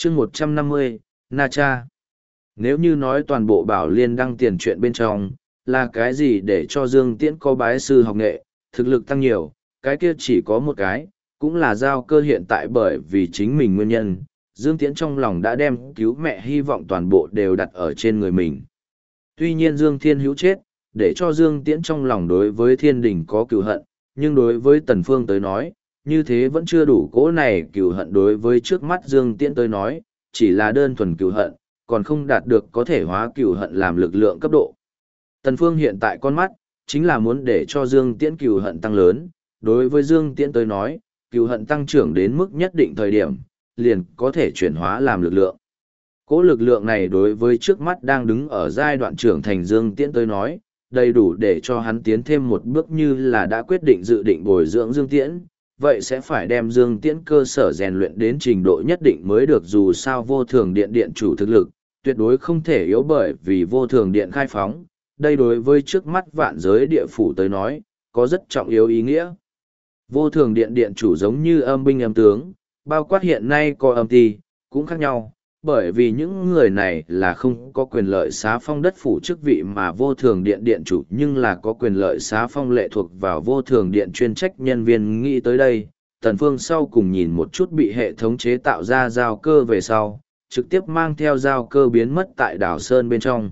chương 150, Na Cha. Nếu như nói toàn bộ Bảo Liên đăng tiền chuyện bên trong, là cái gì để cho Dương Tiễn có bái sư học nghệ, thực lực tăng nhiều, cái kia chỉ có một cái, cũng là Giao Cơ hiện tại bởi vì chính mình nguyên nhân, Dương Tiễn trong lòng đã đem cứu mẹ hy vọng toàn bộ đều đặt ở trên người mình. Tuy nhiên Dương Thiên Hữu chết, để cho Dương Tiễn trong lòng đối với thiên đình có cựu hận, nhưng đối với Tần Phương tới nói, như thế vẫn chưa đủ. Cỗ này cựu hận đối với trước mắt Dương Tiễn tới nói, chỉ là đơn thuần cựu hận, còn không đạt được có thể hóa cựu hận làm lực lượng cấp độ. Tần Phương hiện tại con mắt, chính là muốn để cho Dương Tiễn cựu hận tăng lớn. Đối với Dương Tiễn tới nói, cựu hận tăng trưởng đến mức nhất định thời điểm, liền có thể chuyển hóa làm lực lượng. Cỗ lực lượng này đối với trước mắt đang đứng ở giai đoạn trưởng thành Dương Tiễn tới nói, đầy đủ để cho hắn tiến thêm một bước, như là đã quyết định dự định bồi dưỡng Dương Tiễn, vậy sẽ phải đem Dương Tiễn cơ sở rèn luyện đến trình độ nhất định mới được. Dù sao Vô Thường Điện điện chủ thực lực, tuyệt đối không thể yếu bởi vì Vô Thường Điện khai phóng, đây đối với trước mắt vạn giới địa phủ tới nói, có rất trọng yếu ý nghĩa. Vô Thường Điện điện chủ giống như âm binh âm tướng, bao quát hiện nay có âm ty, cũng khác nhau, bởi vì những người này là không có quyền lợi xá phong đất phủ chức vị, mà Vô Thường Điện điện chủ nhưng là có quyền lợi xá phong lệ thuộc vào Vô Thường Điện chuyên trách nhân viên. Nghĩ tới đây, Tần Phương sau cùng nhìn một chút bị hệ thống chế tạo ra Giao Cơ về sau, trực tiếp mang theo Giao Cơ biến mất tại đảo Sơn bên trong.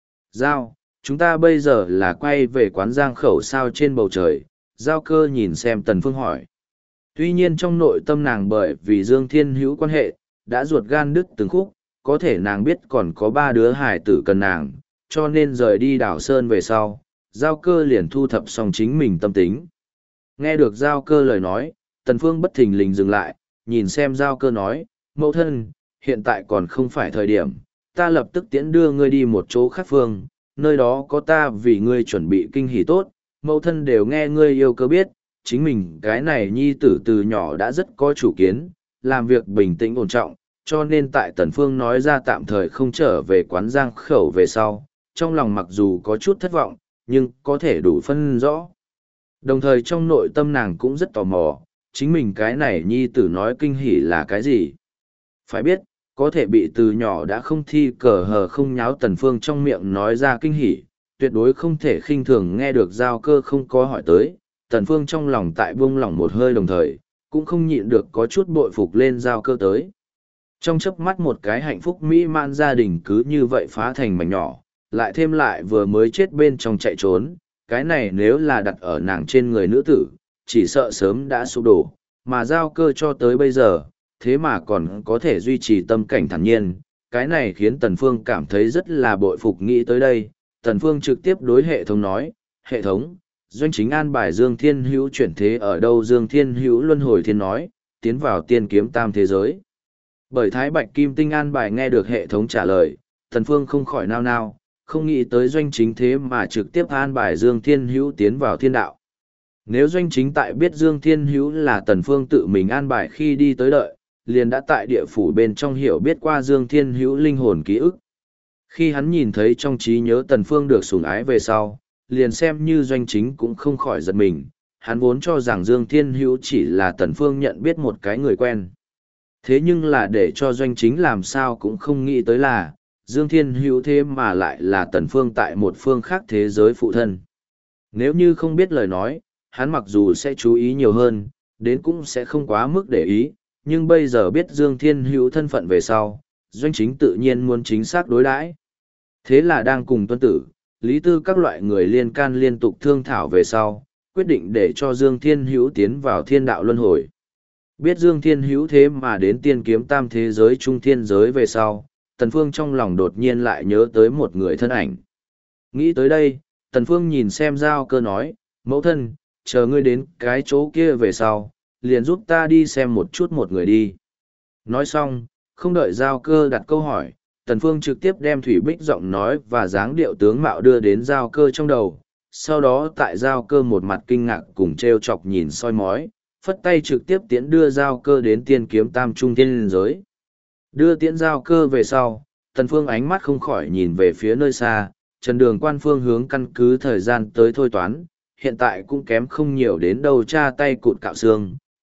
Giao, chúng ta bây giờ là quay về quán Giang Khẩu sao? Trên bầu trời, Giao Cơ nhìn xem Tần Phương hỏi. Tuy nhiên trong nội tâm nàng bởi vì Dương Thiên Hữu quan hệ, đã ruột gan đứt từng khúc, có thể nàng biết còn có 3 đứa hài tử cần nàng, cho nên rời đi đảo Sơn về sau, Giao Cơ liền thu thập xong chính mình tâm tính. Nghe được Giao Cơ lời nói, Tần Phương bất thình lình dừng lại, nhìn xem Giao Cơ nói, mẫu thân, hiện tại còn không phải thời điểm, ta lập tức tiễn đưa ngươi đi một chỗ khác phương, nơi đó có ta vì ngươi chuẩn bị kinh hỉ tốt. Mẫu thân đều nghe ngươi yêu cơ biết, chính mình cái này nhi tử từ nhỏ đã rất có chủ kiến, làm việc bình tĩnh ổn trọng, cho nên tại Tần Phương nói ra tạm thời không trở về quán Giang Khẩu về sau, trong lòng mặc dù có chút thất vọng, nhưng có thể đủ phân rõ. Đồng thời trong nội tâm nàng cũng rất tò mò, chính mình cái này nhi tử nói kinh hỉ là cái gì. Phải biết, có thể bị từ nhỏ đã không thi cờ hờ không nháo Tần Phương trong miệng nói ra kinh hỉ, tuyệt đối không thể khinh thường. Nghe được Giao Cơ không có hỏi tới, Tần Phương trong lòng tại buông lỏng một hơi, đồng thời cũng không nhịn được có chút bội phục lên Giao Cơ tới. Trong chớp mắt một cái hạnh phúc mỹ mãn gia đình cứ như vậy phá thành mảnh nhỏ, lại thêm lại vừa mới chết bên trong chạy trốn, cái này nếu là đặt ở nàng trên người nữ tử, chỉ sợ sớm đã sụp đổ, mà Giao Cơ cho tới bây giờ, thế mà còn có thể duy trì tâm cảnh thản nhiên, cái này khiến Tần Phương cảm thấy rất là bội phục. Nghĩ tới đây, Tần Phương trực tiếp đối hệ thống nói, hệ thống, doanh chính an bài Dương Thiên Hữu chuyển thế ở đâu? Dương Thiên Hữu luân hồi thiên nói, tiến vào tiên kiếm tam thế giới. Bởi Thái Bạch Kim Tinh an bài. Nghe được hệ thống trả lời, Tần Phương không khỏi nao nao, không nghĩ tới doanh chính thế mà trực tiếp an bài Dương Thiên Hữu tiến vào thiên đạo. Nếu doanh chính tại biết Dương Thiên Hữu là Tần Phương tự mình an bài khi đi tới đợi, liền đã tại địa phủ bên trong hiểu biết qua Dương Thiên Hữu linh hồn ký ức. Khi hắn nhìn thấy trong trí nhớ Tần Phương được sủng ái về sau, liền xem như doanh chính cũng không khỏi giật mình, hắn vốn cho rằng Dương Thiên Hữu chỉ là Tần Phương nhận biết một cái người quen. Thế nhưng là để cho doanh chính làm sao cũng không nghĩ tới là, Dương Thiên Hữu thế mà lại là Tần Phương tại một phương khác thế giới phụ thân. Nếu như không biết lời nói, hắn mặc dù sẽ chú ý nhiều hơn, đến cũng sẽ không quá mức để ý, nhưng bây giờ biết Dương Thiên Hữu thân phận về sau, doanh chính tự nhiên muốn chính xác đối đãi. Thế là đang cùng Tuân Tử, Lý Tư các loại người liên can liên tục thương thảo về sau, quyết định để cho Dương Thiên Hữu tiến vào thiên đạo luân hồi. Biết Dương Thiên Hữu thế mà đến tiên kiếm tam thế giới trung thiên giới về sau, Tần Phương trong lòng đột nhiên lại nhớ tới một người thân ảnh. Nghĩ tới đây, Tần Phương nhìn xem Giao Cơ nói, mẫu thân, chờ ngươi đến cái chỗ kia về sau, liền giúp ta đi xem một chút một người đi. Nói xong, không đợi Giao Cơ đặt câu hỏi, Tần Phương trực tiếp đem Thủy Bích giọng nói và dáng điệu tướng mạo đưa đến Giao Cơ trong đầu. Sau đó tại Giao Cơ một mặt kinh ngạc cùng treo chọc nhìn soi mói, phất tay trực tiếp tiễn đưa Giao Cơ đến tiên kiếm tam trung thiên giới. Đưa tiễn Giao Cơ về sau, Tần Phương ánh mắt không khỏi nhìn về phía nơi xa, Trần Đường Quan phương hướng căn cứ thời gian tới thôi toán, hiện tại cũng kém không nhiều đến đâu cha tay cụt cạo xương,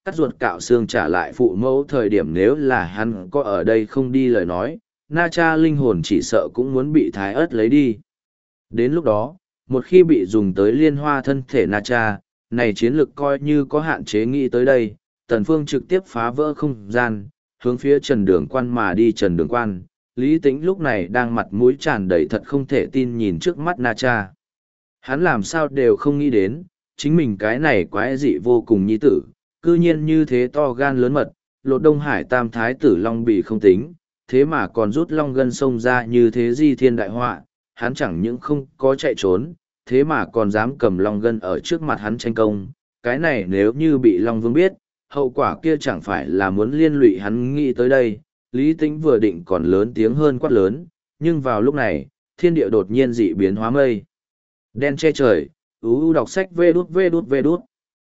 cắt ruột cạo xương trả lại phụ mẫu thời điểm nếu là hắn có ở đây không đi lời nói, Na Cha linh hồn chỉ sợ cũng muốn bị thái ớt lấy đi. Đến lúc đó, một khi bị dùng tới liên hoa thân thể Na Cha, này chiến lực coi như có hạn chế nghĩ tới đây, Tần Phương trực tiếp phá vỡ không gian, hướng phía Trần Đường Quan mà đi. Trần Đường Quan, Lý Tĩnh lúc này đang mặt mũi tràn đầy thật không thể tin nhìn trước mắt Na Cha. Hắn làm sao đều không nghĩ đến, chính mình cái này quái dị vô cùng nhi tử, cư nhiên như thế to gan lớn mật, lột Đông Hải Tam Thái tử Long Bì không tính, thế mà còn rút Long Gân sông ra như thế di thiên đại họa, hắn chẳng những không có chạy trốn, thế mà còn dám cầm Long Gân ở trước mặt hắn tranh công, cái này nếu như bị Long Vương biết, hậu quả kia chẳng phải là muốn liên lụy hắn. Nghĩ tới đây, Lý Tĩnh vừa định còn lớn tiếng hơn quát lớn, nhưng vào lúc này, thiên địa đột nhiên dị biến hóa mây. Đen che trời, đọc sách vê đút.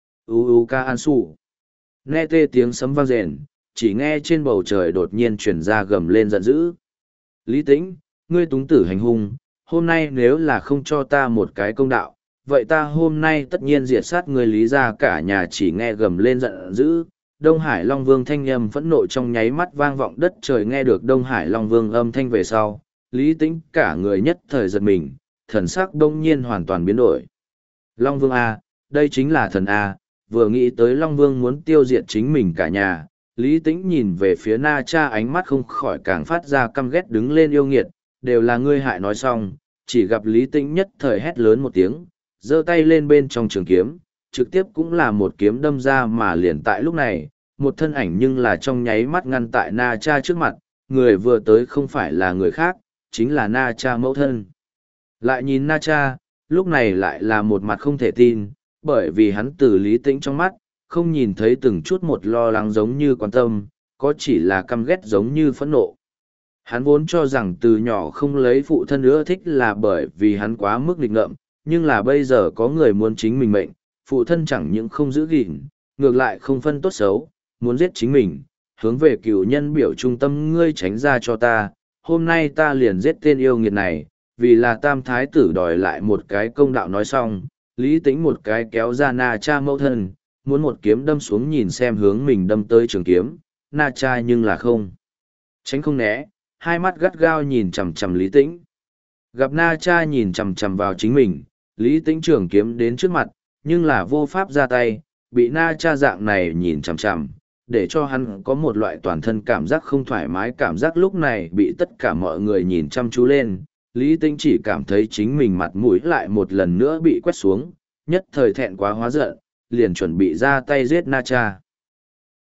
Ca an sụ. Nghe tê tiếng sấm vang rền, chỉ nghe trên bầu trời đột nhiên truyền ra gầm lên giận dữ. Lý Tĩnh, ngươi túng tử hành hung, hôm nay nếu là không cho ta một cái công đạo, vậy ta hôm nay tất nhiên diệt sát ngươi Lý ra cả nhà. Chỉ nghe gầm lên giận dữ, Đông Hải Long Vương thanh âm phẫn nộ trong nháy mắt vang vọng đất trời. Nghe được Đông Hải Long Vương âm thanh về sau, Lý Tĩnh cả người nhất thời giật mình, thần sắc đông nhiên hoàn toàn biến đổi. Long Vương A, đây chính là thần A, vừa nghĩ tới Long Vương muốn tiêu diệt chính mình cả nhà, Lý Tĩnh nhìn về phía Na Cha ánh mắt không khỏi càng phát ra căm ghét đứng lên. Yêu nghiệt, đều là ngươi hại. Nói xong, chỉ gặp Lý Tĩnh nhất thời hét lớn một tiếng, giơ tay lên bên trong trường kiếm, trực tiếp cũng là một kiếm đâm ra. Mà liền tại lúc này, một thân ảnh nhưng là trong nháy mắt ngăn tại Na Cha trước mặt, người vừa tới không phải là người khác, chính là Na Cha mẫu thân. Lại nhìn Na Cha, lúc này lại là một mặt không thể tin, bởi vì hắn từ Lý Tĩnh trong mắt, không nhìn thấy từng chút một lo lắng giống như quan tâm, có chỉ là căm ghét giống như phẫn nộ. Hắn vốn cho rằng từ nhỏ không lấy phụ thân ưa thích là bởi vì hắn quá mức nghịch ngợm, nhưng là bây giờ có người muốn chính mình mệnh, phụ thân chẳng những không giữ gìn, ngược lại không phân tốt xấu, muốn giết chính mình, hướng về cựu nhân biểu trung tâm. Ngươi tránh ra cho ta, hôm nay ta liền giết tên yêu nghiệt này, vì là Tam Thái tử đòi lại một cái công đạo. Nói xong, Lý Tĩnh một cái kéo ra Na Cha mẫu thân, muốn một kiếm đâm xuống nhìn xem hướng mình đâm tới trường kiếm. Na Cha nhưng là không tránh không né, hai mắt gắt gao nhìn chằm chằm Lý Tĩnh. Gặp Na Cha nhìn chằm chằm vào chính mình, Lý Tĩnh trường kiếm đến trước mặt, nhưng là vô pháp ra tay, bị Na Cha dạng này nhìn chằm chằm, để cho hắn có một loại toàn thân cảm giác không thoải mái. Cảm giác lúc này bị tất cả mọi người nhìn chăm chú lên, Lý Tĩnh chỉ cảm thấy chính mình mặt mũi lại một lần nữa bị quét xuống, nhất thời thẹn quá hóa giận, liền chuẩn bị ra tay giết Na Cha.